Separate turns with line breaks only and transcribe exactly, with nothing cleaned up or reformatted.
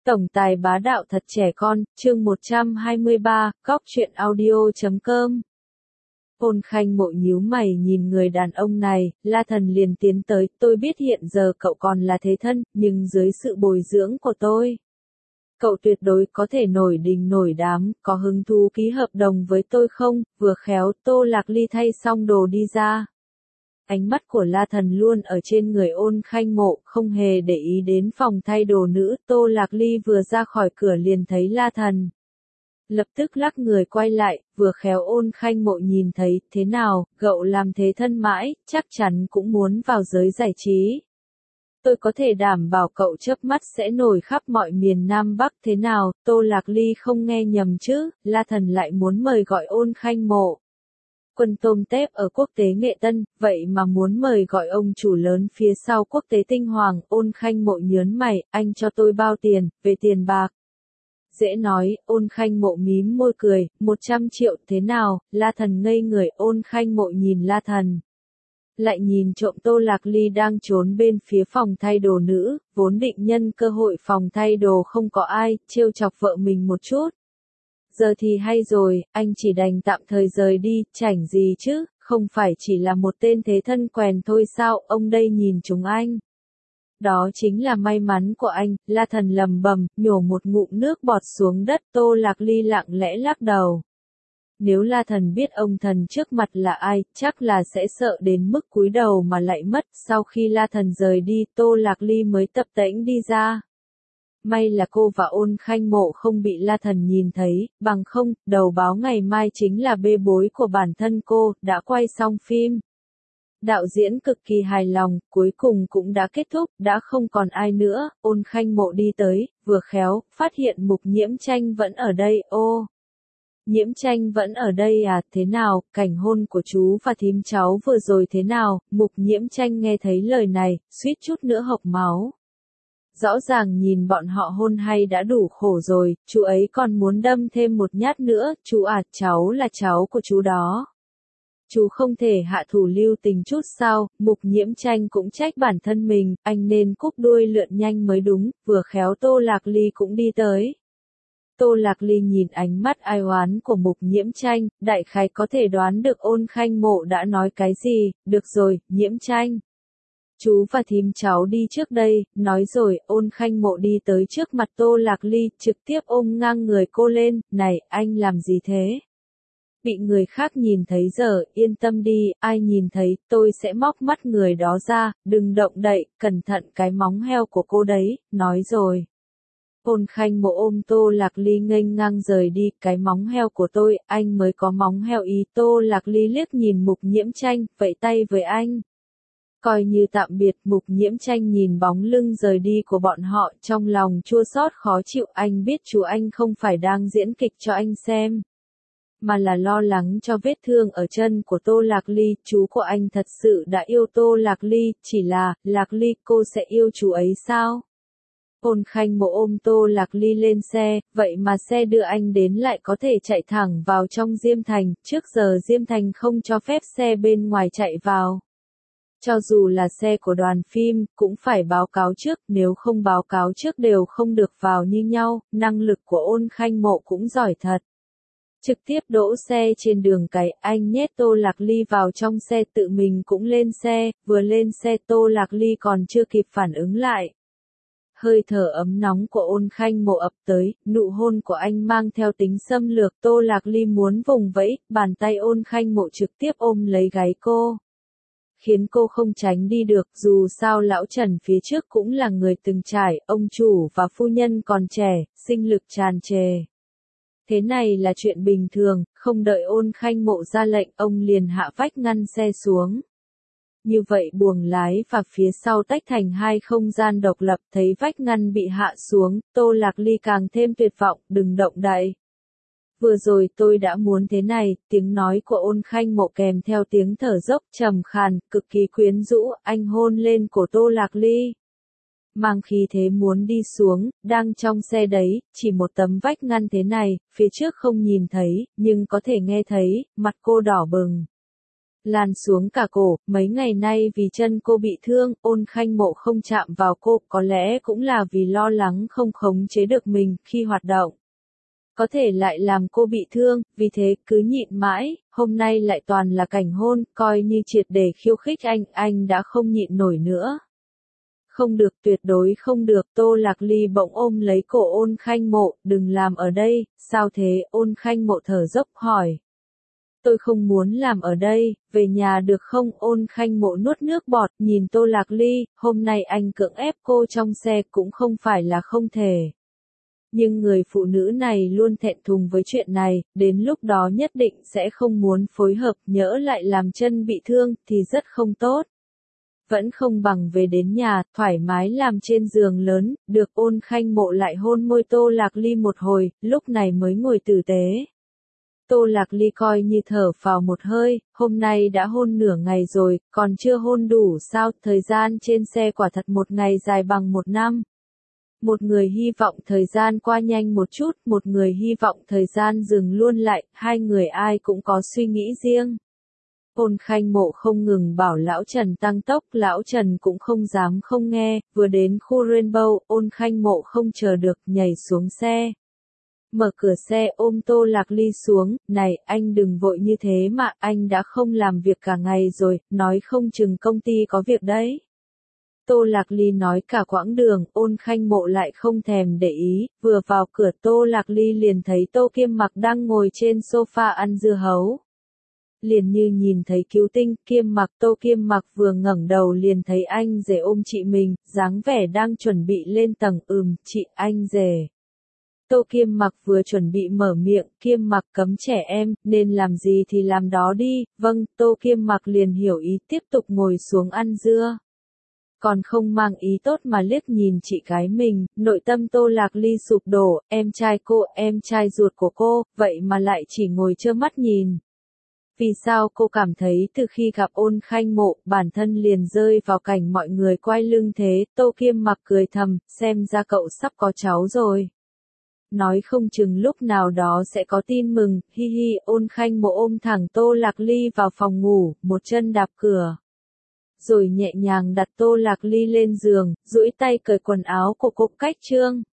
Tổng tài bá đạo thật trẻ con, chương một trăm hai mươi ba, góc truyện audio.com. Ôn Khanh Mộ nhíu mày nhìn người đàn ông này, La Thần liền tiến tới, tôi biết hiện giờ cậu còn là thế thân, nhưng dưới sự bồi dưỡng của tôi, cậu tuyệt đối có thể nổi đình nổi đám, có hứng thú ký hợp đồng với tôi không? Vừa khéo, Tô Lạc Ly thay xong đồ đi ra. Ánh mắt của La Thần luôn ở trên người Ôn Khanh Mộ, không hề để ý đến phòng thay đồ nữ. Tô Lạc Ly vừa ra khỏi cửa liền thấy La Thần, lập tức lắc người quay lại, vừa khéo Ôn Khanh Mộ nhìn thấy, thế nào, cậu làm thế thân mãi, chắc chắn cũng muốn vào giới giải trí. Tôi có thể đảm bảo cậu chớp mắt sẽ nổi khắp mọi miền Nam Bắc. Thế nào? Tô Lạc Ly không nghe nhầm chứ? La Thần lại muốn mời gọi Ôn Khanh Mộ. Quân tôm tép ở quốc tế Nghệ Tân, vậy mà muốn mời gọi ông chủ lớn phía sau quốc tế Tinh Hoàng. Ôn Khanh Mộ nhớn mày, anh cho tôi bao tiền, về tiền bạc. Dễ nói. Ôn Khanh Mộ mím môi cười, một trăm triệu, thế nào? La Thần ngây người. Ôn Khanh Mộ nhìn La Thần, lại nhìn trộm Tô Lạc Ly đang trốn bên phía phòng thay đồ nữ, vốn định nhân cơ hội phòng thay đồ không có ai, trêu chọc vợ mình một chút. Giờ thì hay rồi, anh chỉ đành tạm thời rời đi, chảnh gì chứ, không phải chỉ là một tên thế thân quèn thôi sao, ông đây nhìn chúng anh. Đó chính là may mắn của anh. La Thần lầm bầm, nhổ một ngụm nước bọt xuống đất. Tô Lạc Ly lặng lẽ lắc đầu. Nếu La Thần biết ông thần trước mặt là ai, chắc là sẽ sợ đến mức cúi đầu mà lại mất. Sau khi La Thần rời đi, Tô Lạc Ly mới tập tễnh đi ra. May là cô và Ôn Khanh Mộ không bị La Thần nhìn thấy, bằng không, đầu báo ngày mai chính là bê bối của bản thân cô. Đã quay xong phim, đạo diễn cực kỳ hài lòng, cuối cùng cũng đã kết thúc, đã không còn ai nữa. Ôn Khanh Mộ đi tới, vừa khéo, phát hiện Mục Nhiễm Tranh vẫn ở đây. Ô, Nhiễm Tranh vẫn ở đây à? Thế nào, cảnh hôn của chú và thím cháu vừa rồi thế nào? Mục Nhiễm Tranh nghe thấy lời này, suýt chút nữa hộc máu. Rõ ràng nhìn bọn họ hôn hay đã đủ khổ rồi, chú ấy còn muốn đâm thêm một nhát nữa. Chú à, cháu là cháu của chú đó. Chú không thể hạ thủ lưu tình chút sao? Mục Nhiễm Tranh cũng trách bản thân mình, anh nên cúp đuôi lượn nhanh mới đúng. Vừa khéo Tô Lạc Ly cũng đi tới. Tô Lạc Ly nhìn ánh mắt ai oán của Mục Nhiễm Tranh, đại khái có thể đoán được Ôn Khanh Mộ đã nói cái gì. Được rồi, Nhiễm Tranh, chú và thím cháu đi trước đây. Nói rồi, Ôn Khanh Mộ đi tới trước mặt Tô Lạc Ly, trực tiếp ôm ngang người cô lên. Này, anh làm gì thế? Bị người khác nhìn thấy giờ, yên tâm đi, ai nhìn thấy, tôi sẽ móc mắt người đó ra, đừng động đậy, cẩn thận cái móng heo của cô đấy. Nói rồi, Ôn Khanh Mộ ôm Tô Lạc Ly nghênh ngang rời đi. Cái móng heo của tôi, anh mới có móng heo ý. Tô Lạc Ly liếc nhìn Mục Nhiễm Tranh, vẫy tay với anh, coi như tạm biệt. Mục Nhiễm Tranh nhìn bóng lưng rời đi của bọn họ, trong lòng chua xót khó chịu. Anh biết chú anh không phải đang diễn kịch cho anh xem, mà là lo lắng cho vết thương ở chân của Tô Lạc Ly. Chú của anh thật sự đã yêu Tô Lạc Ly, chỉ là, Lạc Ly, cô sẽ yêu chú ấy sao? Ôn Khanh Mộ ôm Tô Lạc Ly lên xe, vậy mà xe đưa anh đến lại có thể chạy thẳng vào trong Diêm Thành, trước giờ Diêm Thành không cho phép xe bên ngoài chạy vào. Cho dù là xe của đoàn phim, cũng phải báo cáo trước, nếu không báo cáo trước đều không được vào như nhau. Năng lực của Ôn Khanh Mộ cũng giỏi thật. Trực tiếp đỗ xe trên đường cái, anh nhét Tô Lạc Ly vào trong xe, tự mình cũng lên xe. Vừa lên xe Tô Lạc Ly còn chưa kịp phản ứng lại, hơi thở ấm nóng của Ôn Khanh Mộ ập tới, nụ hôn của anh mang theo tính xâm lược. Tô Lạc Ly muốn vùng vẫy, bàn tay Ôn Khanh Mộ trực tiếp ôm lấy gáy cô, khiến cô không tránh đi được. Dù sao lão Trần phía trước cũng là người từng trải, ông chủ và phu nhân còn trẻ, sinh lực tràn trề. Thế này là chuyện bình thường, không đợi Ôn Khanh Mộ ra lệnh, ông liền hạ vách ngăn xe xuống. Như vậy buồng lái và phía sau tách thành hai không gian độc lập. Thấy vách ngăn bị hạ xuống, Tô Lạc Ly càng thêm tuyệt vọng, đừng động đậy. Vừa rồi tôi đã muốn thế này. Tiếng nói của Ôn Khanh Mộ kèm theo tiếng thở dốc trầm khàn, cực kỳ quyến rũ. Anh hôn lên cổ Tô Lạc Ly, mang khí thế muốn đi xuống. Đang trong xe đấy, chỉ một tấm vách ngăn thế này, phía trước không nhìn thấy, nhưng có thể nghe thấy. Mặt cô đỏ bừng, lan xuống cả cổ, mấy ngày nay vì chân cô bị thương, Ôn Khanh Mộ không chạm vào cô, có lẽ cũng là vì lo lắng không khống chế được mình khi hoạt động. Có thể lại làm cô bị thương, vì thế cứ nhịn mãi, hôm nay lại toàn là cảnh hôn, coi như triệt để khiêu khích anh, anh đã không nhịn nổi nữa. Không được, tuyệt đối không được, Tô Lạc Ly bỗng ôm lấy cổ Ôn Khanh Mộ, đừng làm ở đây, sao thế, Ôn Khanh Mộ thở dốc hỏi. Tôi không muốn làm ở đây, về nhà được không, Ôn Khanh Mộ nuốt nước bọt, nhìn Tô Lạc Ly, hôm nay anh cưỡng ép cô trong xe cũng không phải là không thể. Nhưng người phụ nữ này luôn thẹn thùng với chuyện này, đến lúc đó nhất định sẽ không muốn phối hợp, nhỡ lại làm chân bị thương, thì rất không tốt. Vẫn không bằng về đến nhà, thoải mái làm trên giường lớn, được. Ôn Khanh Mộ lại hôn môi Tô Lạc Ly một hồi, lúc này mới ngồi tử tế. Tô Lạc Ly coi như thở phào một hơi, hôm nay đã hôn nửa ngày rồi, còn chưa hôn đủ sao, thời gian trên xe quả thật một ngày dài bằng một năm. Một người hy vọng thời gian qua nhanh một chút, một người hy vọng thời gian dừng luôn lại, hai người ai cũng có suy nghĩ riêng. Ôn Khanh Mộ không ngừng bảo Lão Trần tăng tốc, Lão Trần cũng không dám không nghe, vừa đến khu Rainbow, Ôn Khanh Mộ không chờ được, nhảy xuống xe. Mở cửa xe ôm Tô Lạc Ly xuống, này, anh đừng vội như thế mà, anh đã không làm việc cả ngày rồi, nói không chừng công ty có việc đấy. Tô Lạc Ly nói cả quãng đường, Ôn Khanh Mộ lại không thèm để ý, vừa vào cửa Tô Lạc Ly liền thấy Tô Kiêm Mặc đang ngồi trên sofa ăn dưa hấu. Liền như nhìn thấy cứu tinh, Kiêm Mặc, Tô Kiêm Mặc vừa ngẩng đầu liền thấy anh rể ôm chị mình, dáng vẻ đang chuẩn bị lên tầng, ừm, chị, anh rể. Tô Kiêm Mặc vừa chuẩn bị mở miệng, Kiêm Mặc cấm trẻ em, nên làm gì thì làm đó đi, vâng, Tô Kiêm Mặc liền hiểu ý tiếp tục ngồi xuống ăn dưa. Còn không mang ý tốt mà liếc nhìn chị gái mình, nội tâm Tô Lạc Ly sụp đổ, em trai cô, em trai ruột của cô, vậy mà lại chỉ ngồi trơ mắt nhìn. Vì sao cô cảm thấy từ khi gặp Ôn Khanh Mộ, bản thân liền rơi vào cảnh mọi người quay lưng thế, Tô Kiêm Mặc cười thầm, xem ra cậu sắp có cháu rồi. Nói không chừng lúc nào đó sẽ có tin mừng, hi hi, Ôn Khanh Mộ ôm thẳng Tô Lạc Ly vào phòng ngủ, một chân đạp cửa. Rồi nhẹ nhàng đặt Tô Lạc Ly lên giường, duỗi tay cởi quần áo của cô cách trương.